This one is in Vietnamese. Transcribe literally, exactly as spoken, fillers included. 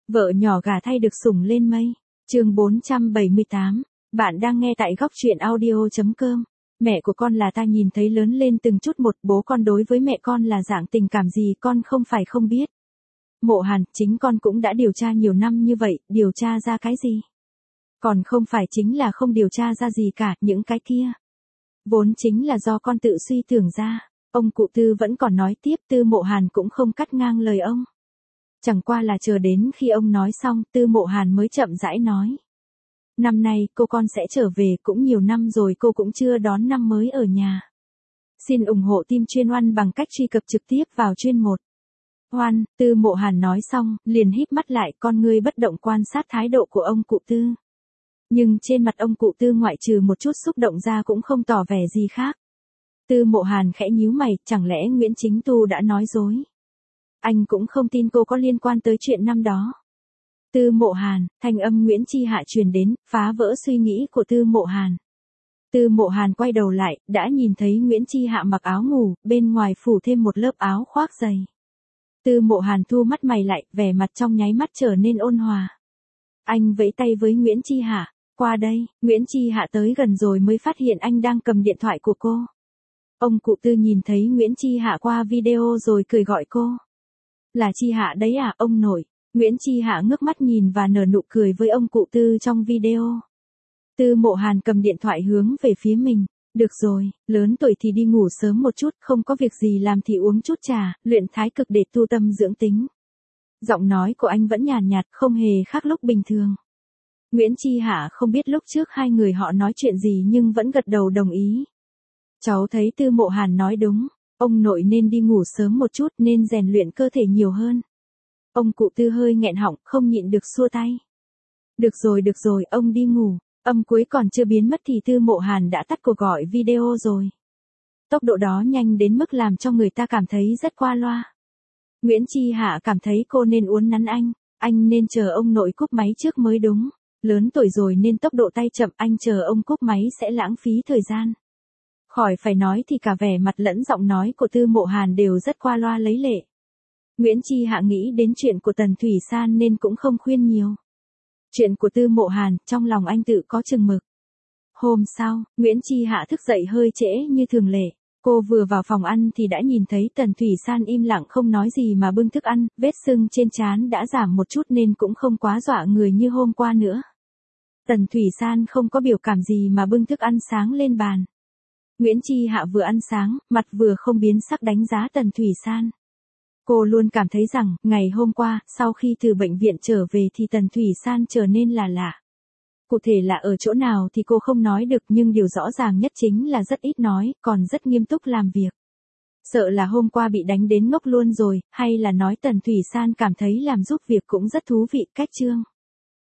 Vợ nhỏ gả thay được sủng lên mây. Chương bốn trăm bảy mươi tám. Bạn đang nghe tại góc truyện audio chấm com. Mẹ của con là ta nhìn thấy lớn lên từng chút một, bố con đối với mẹ con là dạng tình cảm gì con không phải không biết. Mộ Hàn, chính con cũng đã điều tra nhiều năm như vậy, điều tra ra cái gì? Còn không phải chính là không điều tra ra gì cả, những cái kia. Vốn chính là do con tự suy tưởng ra. Ông cụ Tư vẫn còn nói tiếp, Tư Mộ Hàn cũng không cắt ngang lời ông. Chẳng qua là chờ đến khi ông nói xong, Tư Mộ Hàn mới chậm rãi nói. Năm nay cô con sẽ trở về, cũng nhiều năm rồi cô cũng chưa đón năm mới ở nhà. Xin ủng hộ team chuyên Oan bằng cách truy cập trực tiếp vào chuyên một. Oan, Tư Mộ Hàn nói xong, liền híp mắt lại, con ngươi bất động quan sát thái độ của ông cụ Tư. Nhưng trên mặt ông cụ Tư ngoại trừ một chút xúc động ra cũng không tỏ vẻ gì khác. Tư Mộ Hàn khẽ nhíu mày, chẳng lẽ Nguyễn Chính Tu đã nói dối? Anh cũng không tin cô có liên quan tới chuyện năm đó. Tư Mộ Hàn, thanh âm Nguyễn Chi Hạ truyền đến, phá vỡ suy nghĩ của Tư Mộ Hàn. Tư Mộ Hàn quay đầu lại, đã nhìn thấy Nguyễn Chi Hạ mặc áo ngủ, bên ngoài phủ thêm một lớp áo khoác dày. Tư Mộ Hàn thu mắt mày lại, vẻ mặt trong nháy mắt trở nên ôn hòa. Anh vẫy tay với Nguyễn Chi Hạ, qua đây. Nguyễn Chi Hạ tới gần rồi mới phát hiện anh đang cầm điện thoại của cô. Ông cụ Tư nhìn thấy Nguyễn Chi Hạ qua video rồi cười gọi cô. Là Chi Hạ đấy à, ông nội. Nguyễn Chi Hạ ngước mắt nhìn và nở nụ cười với ông cụ Tư trong video. Tư Mộ Hàn cầm điện thoại hướng về phía mình. Được rồi, lớn tuổi thì đi ngủ sớm một chút, không có việc gì làm thì uống chút trà, luyện thái cực để tu tâm dưỡng tính. Giọng nói của anh vẫn nhàn nhạt, không hề khác lúc bình thường. Nguyễn Chi Hạ không biết lúc trước hai người họ nói chuyện gì nhưng vẫn gật đầu đồng ý. Cháu thấy Tư Mộ Hàn nói đúng, ông nội nên đi ngủ sớm một chút, nên rèn luyện cơ thể nhiều hơn. Ông cụ Tư hơi nghẹn họng, không nhịn được xua tay. Được rồi được rồi, ông đi ngủ. Âm cuối còn chưa biến mất thì Tư Mộ Hàn đã tắt cuộc gọi video rồi. Tốc độ đó nhanh đến mức làm cho người ta cảm thấy rất qua loa. Nguyễn Chi Hạ cảm thấy cô nên uốn nắn anh, anh nên chờ ông nội cúp máy trước mới đúng. Lớn tuổi rồi nên tốc độ tay chậm, anh chờ ông cúp máy sẽ lãng phí thời gian. Khỏi phải nói thì cả vẻ mặt lẫn giọng nói của Tư Mộ Hàn đều rất qua loa lấy lệ. Nguyễn Chi Hạ nghĩ đến chuyện của Tần Thủy San nên cũng không khuyên nhiều. Chuyện của Tư Mộ Hàn, trong lòng anh tự có chừng mực. Hôm sau, Nguyễn Chi Hạ thức dậy hơi trễ như thường lệ. Cô vừa vào phòng ăn thì đã nhìn thấy Tần Thủy San im lặng không nói gì mà bưng thức ăn, vết sưng trên trán đã giảm một chút nên cũng không quá dọa người như hôm qua nữa. Tần Thủy San không có biểu cảm gì mà bưng thức ăn sáng lên bàn. Nguyễn Chi Hạ vừa ăn sáng, mặt vừa không biến sắc đánh giá Tần Thủy San. Cô luôn cảm thấy rằng, ngày hôm qua, sau khi từ bệnh viện trở về thì Tần Thủy San trở nên là lạ. Cụ thể là ở chỗ nào thì cô không nói được nhưng điều rõ ràng nhất chính là rất ít nói, còn rất nghiêm túc làm việc. Sợ là hôm qua bị đánh đến ngốc luôn rồi, hay là nói Tần Thủy San cảm thấy làm giúp việc cũng rất thú vị, cách chương.